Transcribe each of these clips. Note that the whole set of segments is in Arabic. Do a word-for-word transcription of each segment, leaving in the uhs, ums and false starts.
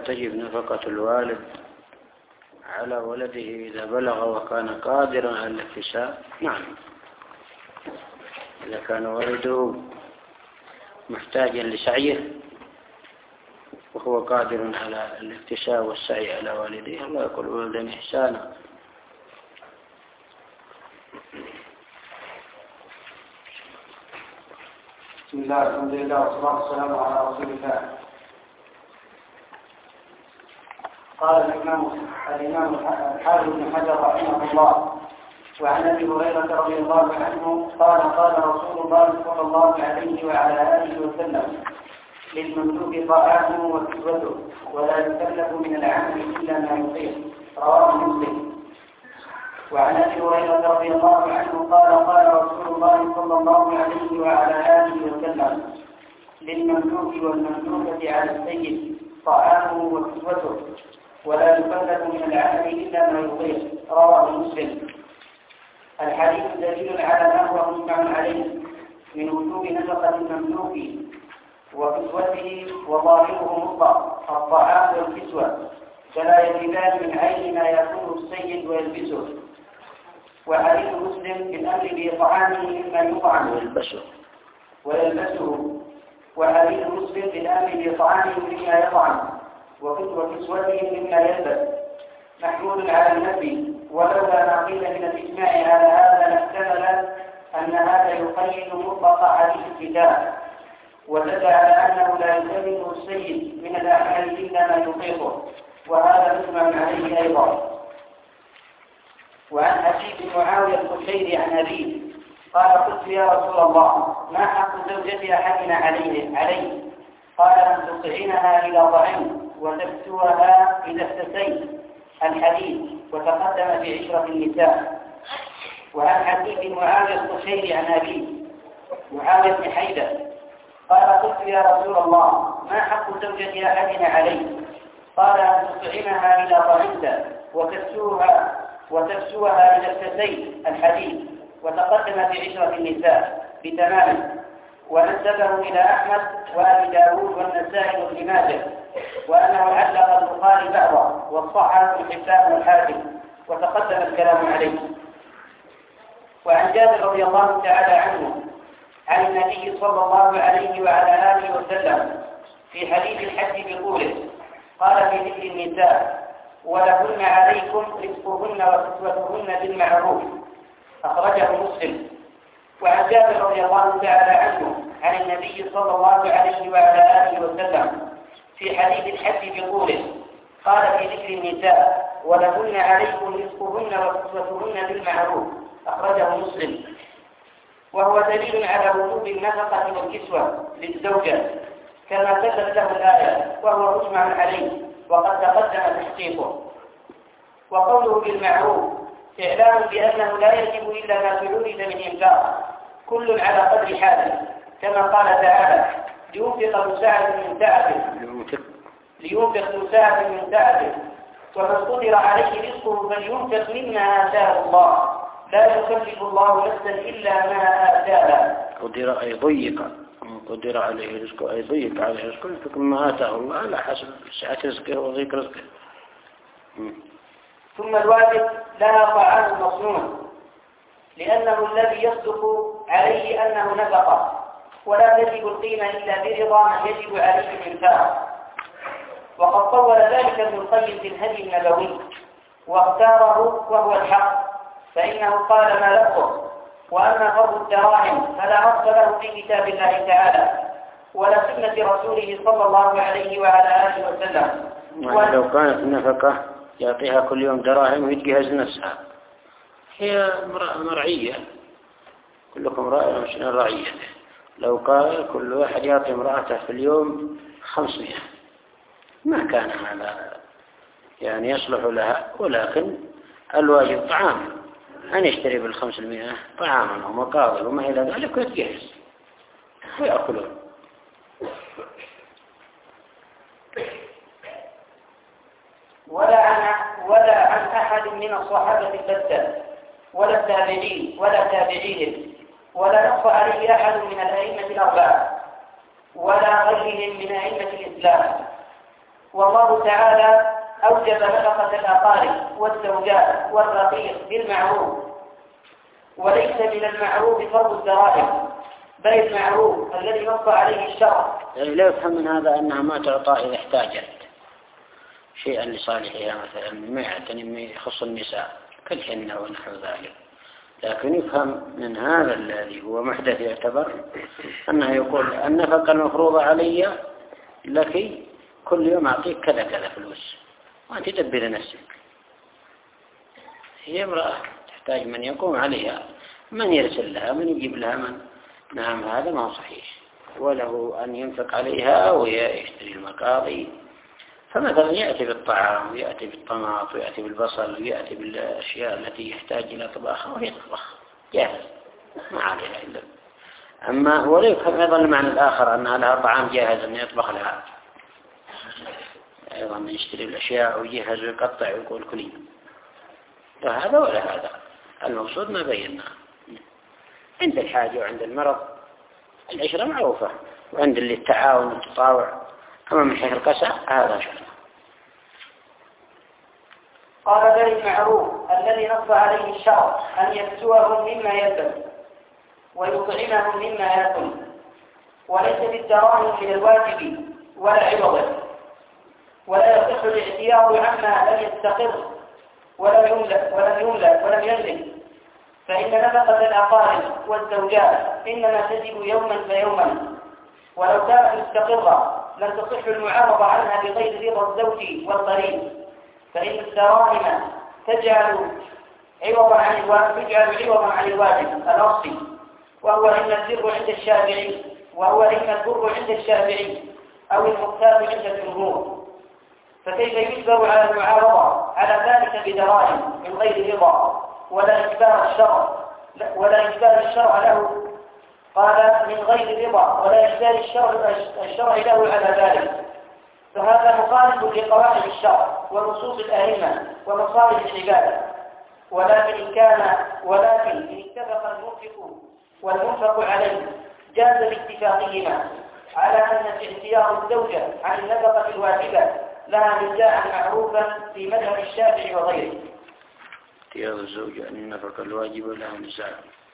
هل تجب نفقة الوالد على ولده إذا بلغ وكان قادرا على الاكتساب؟ نعم، إذا كان والده محتاجا لسعيه وهو قادر على الاكتساب والسعي على والديه الله يقول ولدا إحسانا. بسم الله الحمد لله والصلاة والسلام على رسول الله. قال الإمام الإمام الحافظ بن حجر رحمه الله: وعن أبي هريرة رضي الله عنه قال قال رسول الله صلى الله عليه وعلى آله وسلم: للمملوك طعامه وكسوته ولا يكلف من العمل إلا ما يطيق. رواه مسلم. وعن أبي هريرة رضي الله عنه قال قال رسول الله صلى الله عليه وعلى آله وسلم: للمملوك والمملوكة على السيد طعامه وكسوته ولا يكلف من العمل إلا ما يطيق. رواه مسلم. الحديث دليل على ما هو مجمع عليه من وجوب نفقة المملوك وكسوته، وظاهره مطلق الطعام والكسوة، فلا يجبان من عين ما يكون السيد ويلبسه. وحديث مسلم بالأمر بإطعامه مما يطعم ويلبسه ويلبسه وحديث مسلم بالأمر بإطعامه مما يطعم وكسوته مما يلبس محمول على النفي، ولولا ما قيل من الإجماع على هذا لاحتمل أن هذا يقيد مطلق حديث الكتاب، ودل على أنه لا يلزمه السيد من الأعمال إلا ما يطيقه، وهذا مجمع عليه أيضا. وعن حديث معاوية القشيري عن أبيه قال: قلت يا رسول الله ما حق زوجة أحدنا عليه عليه قال: أن تطعمها إذا طعمت وتكسوها إذا اكتسيت. الحديث وتقدم في عشرة النساء. وعن حديث معاوية القشيري عن أبيه معاوية بن حيدة قال: قلت يا رسول الله ما حق زوجة أحدنا عليه قال: أن تطعمها إذا طعمت وتكسوها وتكسوها إذا اكتسيت. الحديث وتقدم في عشرة النساء بتمامه، ونسبه إلى أحمد وأبي داود والنسائي وابن ماجه، وأنه علق البخاري بعضه والصححه ابن حبان والحاكم، وتقدم الكلام عليه. وعن جابر رضي الله تعالى عنه عن النبي صلى الله عليه وعلى آله وسلم في حديث الحج بقوله: قال في ذكر النساء: ولهن عليكم رزقهن وكسوتهن بالمعروف. أخرجه مسلم. وعن جابر رضي الله تعالى عنه عن النبي صلى الله عليه وعلى آله وسلم في حديث الحج بقوله: قال في ذكر النساء: ولهن عليكم رزقهن وكسوتهن بالمعروف. أخرجه مسلم. وهو دليل على وجوب النفقة والكسوة للزوجة كما دلت له الآية، وهو مجمع عليه وقد تقدم تحقيقه. وقوله بالمعروف إعلام بأنه لا يجب إلا ما تعود من إنفاق، كل على قدر حاله، كما قال تعالى: لينفق ذو سعة من سعته لينفق ذو سعة من سعته ومن قدر عليه رزقه فلينفق مما آتاه الله لا يكلف الله نفسا إلا ما آتاها. قدر أي ضيق، قدر عليه رزقه أي ضيق عليه رزقه ينفق مما آتاه الله على حسب سعة رزقه وضيق رزقه. ثم الواجب لها طعام مصنوع، لأنه الذي يصدق عليه أنه نفقه، ولا تجب القيمة إلا برضا من يجب عليه الإنفاق. وقد طول ذلك ابن القيم في الهدي النبوي واختاره وهو الحق، فإنه قال ما لفظه. وأما فرض الدراهم فلا أصل له في كتاب الله تعالى ولا سنة رسوله صلى الله عليه وعلى آله وسلم. ولو كانت النفقة يعطيها كل يوم دراهم ويتجهز نفسها، هي مرعية، كلكم راع ومسؤول عن رعيته. لو قال كل واحد يعطي امرأته في اليوم خمسمائة ما كان هذا يعني يصلح لها، ولكن الواجب طعام، أن يشتري بالخمسمائة طعاما ومقابل وما إلى ذلك ويتجهز ويأكلون. ولا عن ولا عن أحد من الصحابة البتة ولا التابعين ولا تابعيهم، ولا نص عليه أحد من الأئمة الأربعة ولا غيرهم من أئمة الإسلام. والله تعالى أوجب نفقة الأقارب والزوجات والرقيق بالمعروف، وليس من المعروف فرض الدراهم، بل المعروف الذي نص عليه الشرع. يعني لا يفهم من هذا أنها ما تعطى إذا احتاجت شيئا لصالحها، مثلا ما يعتني ما يخص النساء كالحنة ونحو ذلك، لكن يفهم من هذا الذي هو محدث يعتبر أنه يقول النفقة المفروضة علي لك كل يوم أعطيك كذا كذا فلوس وأنت تدبر نفسك. هي امرأة تحتاج من يقوم عليها، من يرسل لها، من يجيب لها، من نعم هذا ما هو صحيح، وله أن ينفق عليها ويشتري المقاضي. فمثلا يأتي بالطعام ويأتي بالطماط ويأتي بالبصل ويأتي بالأشياء التي يحتاج إلى طباخها وهي تطبخ جاهز ما عليها إلا. أما ولا يفهم أيضا المعنى الآخر أنها لها طعام جاهز أن يطبخ لها، أيضا يشتري الأشياء ويجهز ويقطع ويقول كلي، لا هذا ولا هذا. المقصود ما بيناه عند الحاجة وعند المرض العشرة معروفة، وعند اللي التعاون والتطاوع. أما من حيث القسى هذا شيء. قال بل المعروف الذي نص عليه الشرع أن يكسوهم مما يلبس ويطعمهم مما يأكل، وليس بالدراهم من الواجب ولا عوضه، ولا يصح الاعتياض عما لم يستقر ولم يملك ولم يملك ولم يملك، فإن نفقة الأقارب والزوجات إنما تجب يوما فيوما، ولو كانت مستقرة لم تصح المعارضة عنها بغير رضا الزوج والقريب، فإن الدراهم تجعل عوضا عن الواجب تجعل عوضا عن الواجب الأصلي، وهو إما البر عند الشافعي وهو إما البر عند الشافعي أو المختار عند الجمهور. فكيف يجبر على المعارضة على ذلك بدراهم من غير رضا ولا إجبار الشرع ولا إجبار الشرع له؟ قال من غير رضا ولا إجبار الشرع الشرع له على ذلك، فهذا مخالف لقواعد الشرع ونصوص الأئمة ومصالح العبادة. ولكن إن كان ولكن إن اتفق المنفق والمنفق عليه جاز باتفاقهما على أن اختيار الزوجة عن النفقة الواجبة لها نزاعا معروفا في مذهب الشافعي وغيره. اختيار الزوجة عن النفقة الواجبة لها نزاع.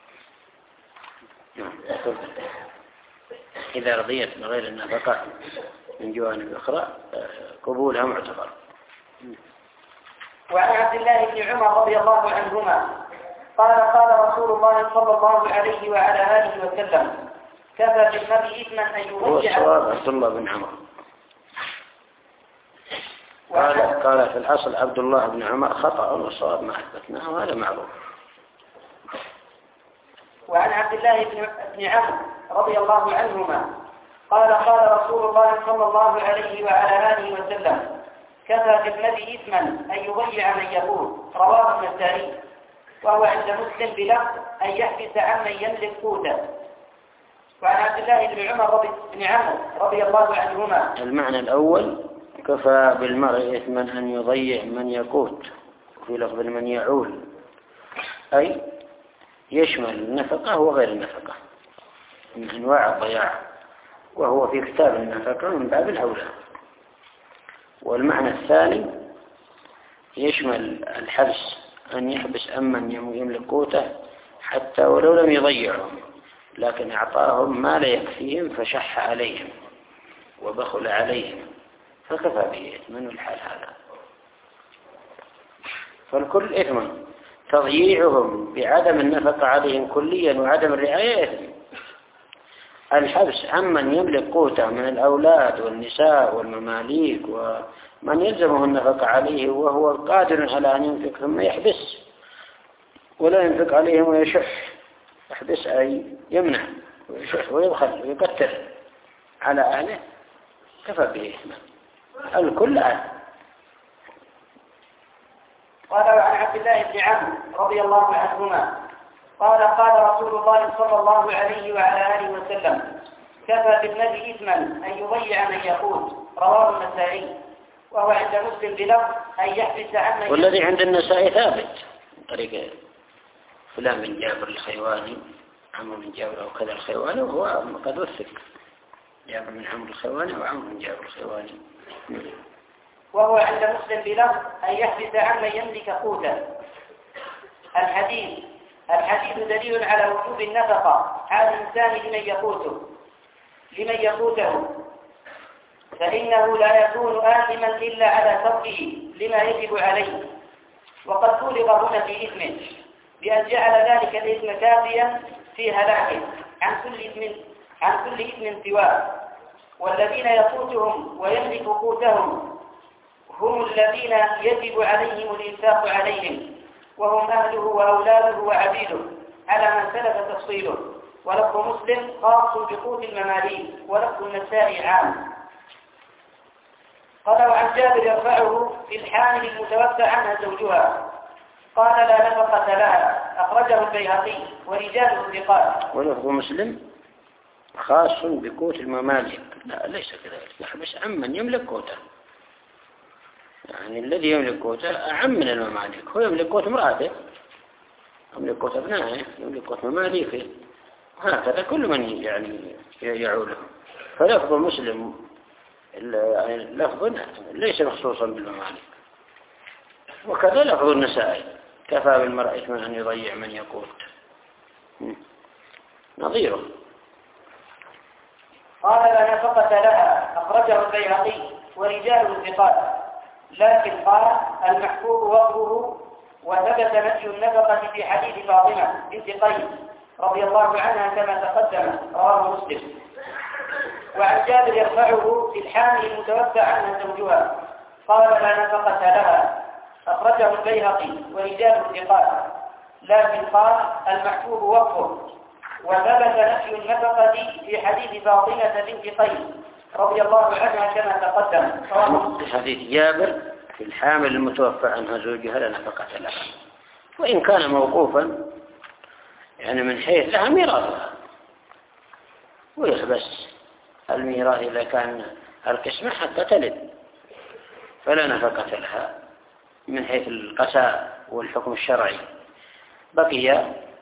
إذا رضيت بغير النفقة من جوانب أخرى قبولها معتبر. وعن عبد الله بن عمر رضي الله عنهما قال قال رسول الله صلى الله عليه وعلى آله وسلم كفى بالمرء إثما أن يرجع. هو عبد الله بن عمر قال قال في الأصل عبد الله بن عمر خطأ وصواب ما أثبتناه وهذا معروف. وعن عبد الله بن عمرو رضي الله عنهما قال قال رسول الله صلى الله عليه وعلى آله وسلم كفى بالمرء إثما أن يضيع من يقول، رواه النسائي، وهو عند مسلم بلفظ أن يحبس عمن يملك قوته. وعن عبد الله بن عمر رضي بن عمرو رضي الله عنهما المعنى الأول كفى بالمرء إثما أن يضيع من يقوت، وفي لفظ من يعول، أي يشمل النفقة وغير النفقة من أنواع الضياع، وهو في كتاب النفقة من باب الأولى. والمعنى الثاني يشمل الحبس، أن يحبس أمن يملك قوته حتى ولو لم يضيعهم، لكن أعطاهم ما لا يكفيهم فشح عليهم وبخل عليهم فكفى به إثما الحال هذا. فالكل إثم، تضييعهم بعدم النفقة عليهم كليا وعدم الرعاية إثم. الحبس عمن يملك قوته من الأولاد والنساء والمماليك ومن يلزمه النفقة عليه وهو قادر على أن ينفق ثم يحبس ولا ينفق عليهم ويشح. يحبس أي يمنع ويشح ويبخل ويكتر على أهله، كفى به إثما. الكل آثم. قال عن عبد الله بن عمرو رضي الله عنهما قال قال رسول الله صلى الله عليه وعلى آله وسلم كفى بالمرء إثما أن يضيع من يقول، رواه النسائي، وهو عند مسلم بلفظ أن يحبس عمن. والذي عند النسائي ثابت طريق فلان بن جابر الخيواني، عمرو بن جابر أو كذا الخيواني، وهو قد وثق جابر من عمرو الخيواني وعمرو بن جابر الخيواني. وهو عند مسلم بلفظ أن يحبس عمن يملك قوته. الحديث الحديث دليل على وجوب النفقة على الإنسان لمن يقوته لمن يقوته فإنه لا يكون آثما إلا على تركه لما يجب عليه. وقد بلغ هنا في إثمه بأن جعل ذلك الإثم كافيا في هلاكه عن كل إثم عن كل إثم سواه. والذين يقوتهم ويملك قوتهم هم الذين يجب عليهم الإنفاق عليهم، وهم أهله وأولاده وعبيده على من سلف تفصيله. ولفظ مسلم خاص بقوت المماليك، ولفظ النسائي عام. قال وعن جابر يرفعه في الحامل المتوفى عنها زوجها قال لا نفقة لها، أخرجه البيهقي ورجاله ثقات. ولفظ مسلم خاص بقوت المماليك، لا ليس كذلك، يحبس عمن يملك قوته، يعني الذي يملك قوته أعم من المماليك. هو يملك قوت امرأته، يملك قوت ابنائه، يملك قوت مماليكه، وهكذا كل من يعني يعوله. فلفظ مسلم لفظ ليس مخصوصا بالمماليك. وكذا لفظ النسائي كفى بالمرء إثما أن يضيع من يقوت، نظيره. قال لا نفقة لها، أخرجه البيهقي ورجاله ثقات. لكن قال المحفوظ وقفه، وثبت نفي النفقة في حديث فاطمة بنت قيس رضي الله عنها كما تقدم، رواه مسلم. وعن جابر يرفعه في الحامل المتوفى عنها زوجها قال لا نفقة لها، أخرجه البيهقي ورجاله ثقات. لكن قال المحفوظ وقفه، وثبت نفي النفقة في حديث فاطمة بنت قيس رضي الله عنها كما تقدم. في حديث جابر في الحامل المتوفى عنها زوجها لا نفقة لها، وإن كان موقوفا يعني من حيث لها ميراثها، ويحبس الميراث إذا كان القسمة حتى تلد، فلا نفقة لها من حيث القساء والحكم الشرعي. بقي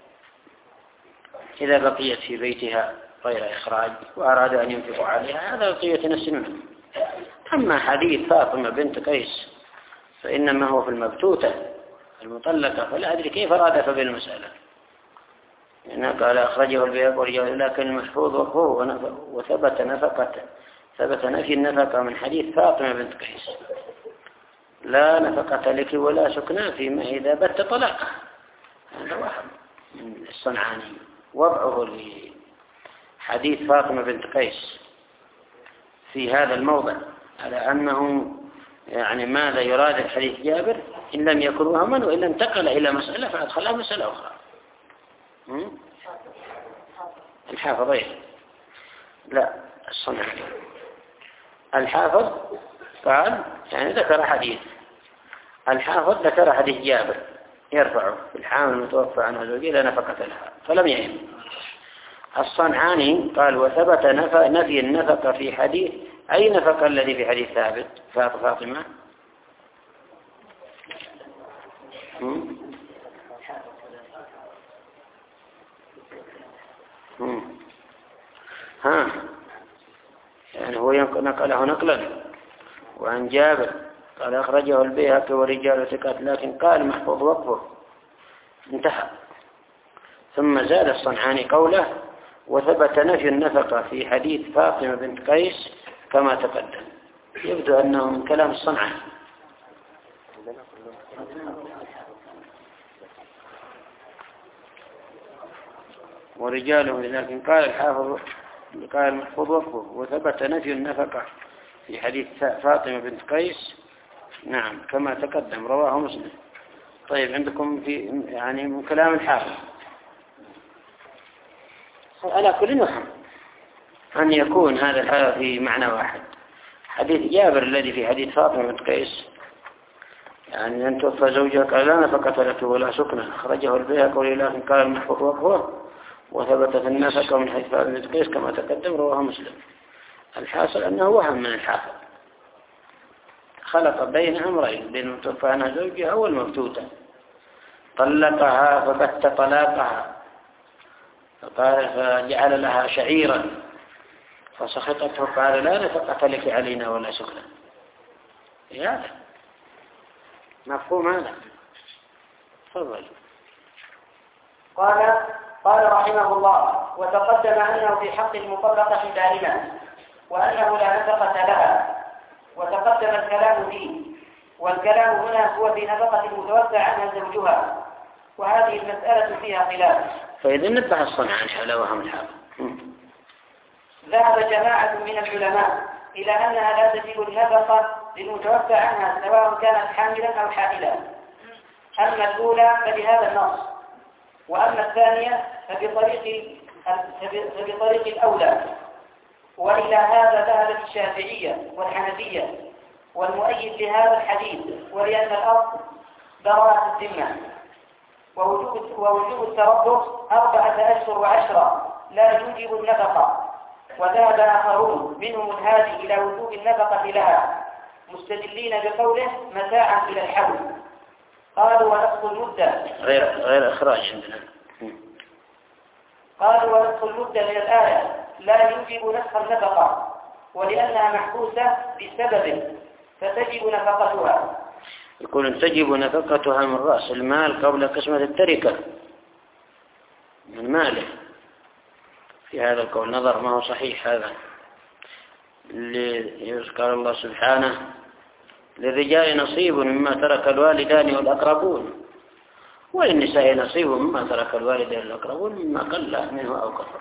إذا بقيت في بيتها غير إخراج وأراد أن ينفق عليها هذا بقية نفس منه. أما حديث فاطمة بنت قيس فإنما هو في المبتوتة المطلقة، فلا أدري كيف رادف بالمسألة. إنه قال أخرجه البيهقي ورجاله، لكن المحفوظ وقفه وثبت نفقة ثبت نفي النفقة من حديث فاطمة بنت قيس لا نفقة لك ولا سكنى فيما إذا بت طلاقه. هذا واحد من الصنعاني وضعه لحديث فاطمة بنت قيس في هذا الموضع على أنه يعني ماذا يراد حديث جابر إن لم يكن وهما وإلا انتقل إلى مسألة فأدخلها مسألة أخرى. الحافظين لا الصنعاني الحافظ قال يعني ذكر حديث الحافظ ذكر حديث جابر يرفعه في الحامل المتوفى عنها زوجها لا نفقة لها فلم يهم. الصنعاني قال وثبت نفي النفقة في حديث أي نفقة الذي في حديث ثابت فاطمة هم؟ هم. ها يعني هو نقله نقلا وعن جابر قال أخرجه البيهقي ورجال ثقات، لكن قال محفوظ وقفه انتهى. ثم زاد الصنعاني قوله وثبت نفي النفقة في حديث فاطمة بنت قيس كما تقدم. يبدو أنه من كلام الصنعاني. ورجاله، لكن قال الحافظ قال المحفوظ وقفه وثبت نفي النفقة في حديث فاطمة بنت قيس نعم كما تقدم رواه مسلم. طيب عندكم في يعني من كلام الحافظ على كل نحو أن يكون هذا الحال في معنى واحد. حديث جابر الذي في حديث فاطمة بنت قيس يعني أن توفى زوجها قال لا نفقة لك ولا سكنة، أخرجه البيهقي لكن قال المحفوظ وقفه وثبت في النفقة من حديث فاطمة بنت قيس كما تقدم رواه مسلم. الحاصل أنه وهم من الحافظ خلط بين أمرين بين المتوفى عنها زوجها والمبتوتة، طلقها فبت طلاقها فقال فجعل لها شعيرا فسخطته قال لا نفقة لك علينا ولا سكنة. هذا مفهوم هذا. تفضل. قال قال رحمه الله: وتقدم أنه في حق المطلقة دائما وأنه لا نفقة لها، وتقدم الكلام فيه، والكلام هنا هو في نفقة المتوفى عنها زوجها، وهذه المسألة فيها خلاف. فإذا نبه الصنعاني على وهم الحال. ذهب جماعة من العلماء إلى أنها لا تجب النفقة للمتوفى عنها سواء كانت حاملا أو حائلا. أما الأولى فبهذا النص، وأما الثانية فبطريق فبطريق الأولى. وإلى هذا ذهبت الشافعية والحنفية والمؤيد لهذا الحديث، ولأن الأصل براءة الذمة ووجوب ووجوب التربص أربعة أشهر وعشرة لا يوجب النفقة. وذهب آخرون منهم الهادي إلى وجوب النفقة لها مستدلين بقوله متاعا إلى الحول. قالوا ونقص المدة غير غير إخراج عندنا. قالوا ونقص المدة من الآية لا يوجب نسخ النفقة، ولأنها محبوسة بسبب فتجب نفقتها. يقول تجب نفقتها من رأس المال قبل قسمة التركة من ماله. في هذا القول نظر ما هو صحيح. هذا اللي يذكر الله سبحانه: للرجال نصيب مما ترك الوالدان والأقربون، وللنساء نصيب مما ترك الوالدان والأقربون مما قل منه أو كثر.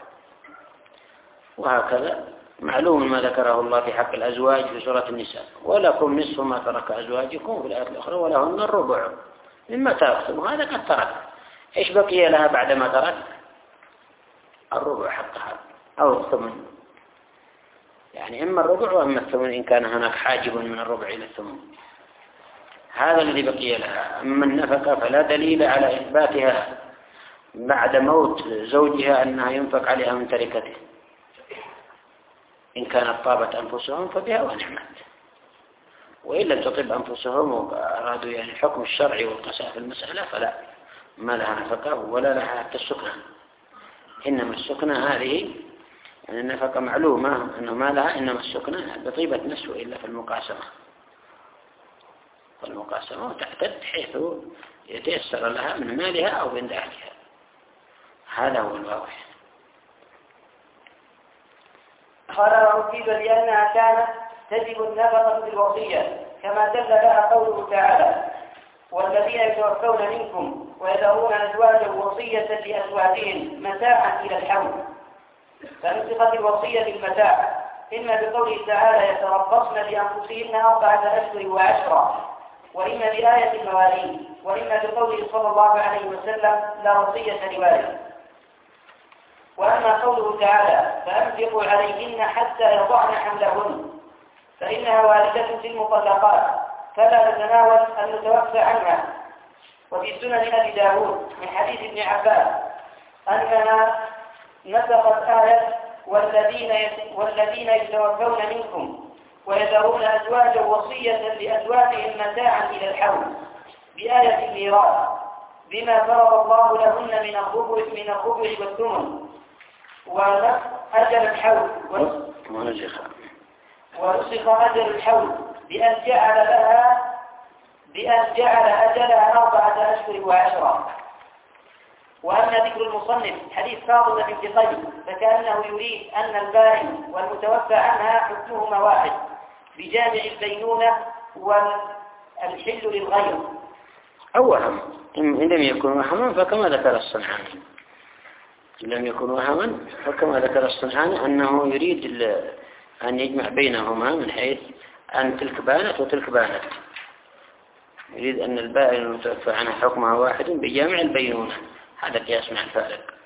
وهكذا معلوم ما ذكره الله في حق الأزواج في سورة النساء: ولكم نصف ما ترك أزواجكم في الآية الأخرى ولهن الربع مما تركتم. هذا قد ترك، إيش بقي لها بعد ما ترك؟ الربع حقها أو الثمن، يعني إما الربع وإما الثمن إن كان هناك حاجب من الربع إلى الثمن. هذا الذي بقي لها. أما النفقة فلا دليل على إثباتها بعد موت زوجها أنها ينفق عليها من تركته. إن كانت طابت أنفسهم فبها ونعمت، وإن لم تطب أنفسهم وأرادوا يعني الحكم الشرعي والقساء في المسألة فلا، ما لها نفقة ولا لها حتى السكنة. إنما السكنة هذه يعني النفقة معلومة أنه ما لها، إنما السكنة بطيبة نفس إلا في المقاسمة. فالمقاسمة تعتد حيث يتيسر لها من مالها أو من أهلها. هذا هو الواضح. قال وأصيب لأنها كانت تجب النفقة بالوصية كما دل لها قوله تعالى: والذين يتوفون منكم ويذرون أزواجا وصية لأزواجهم متاعا إلى الحول. فنسخت الوصية بالمتاع إما بقوله تعالى: يتربصن بأنفسهن أربعة أشهر وعشرة، وإما بآية المواليد، وإما بقوله صلى الله عليه وسلم: لا وصية لوارث. وأما قوله تعالى: فأنفقوا عليهن حتى يضعن حملهن، فإنها واردة في المطلقات فلا تتناول المتوفى عنها. وفي سنن أبي داود من حديث ابن عباس أنها نسخت آية والذين والذين يتوفون منكم ويذرون أزواجا وصية لأزواجهم متاعا إلى الحول بآية الميراث بما فرض الله لهن من الربع من الربع والثمن ونسخ أجل الحول ونسخ أجل الحول بأن جعل لها بأن جعل أجلها أربعة أشهر وعشرة. وأما ذكر المصنف حديث فاطمة بنت قيس فكأنه يريد أن البائن والمتوفى عنها حكمهما واحد بجامع البينونة والحل للغير. أو وهم إن لم يكن وهما فكما ذكر الصنعاني إن لم يكن وهما فكما ذكر الصنعاني أنه يريد أن يجمع بينهما من حيث أن تلك بانت وتلك بانت. يريد أن البائن المتوفى عنها حكمها واحد بجامع البينونة. هذا قياس مع الفارق.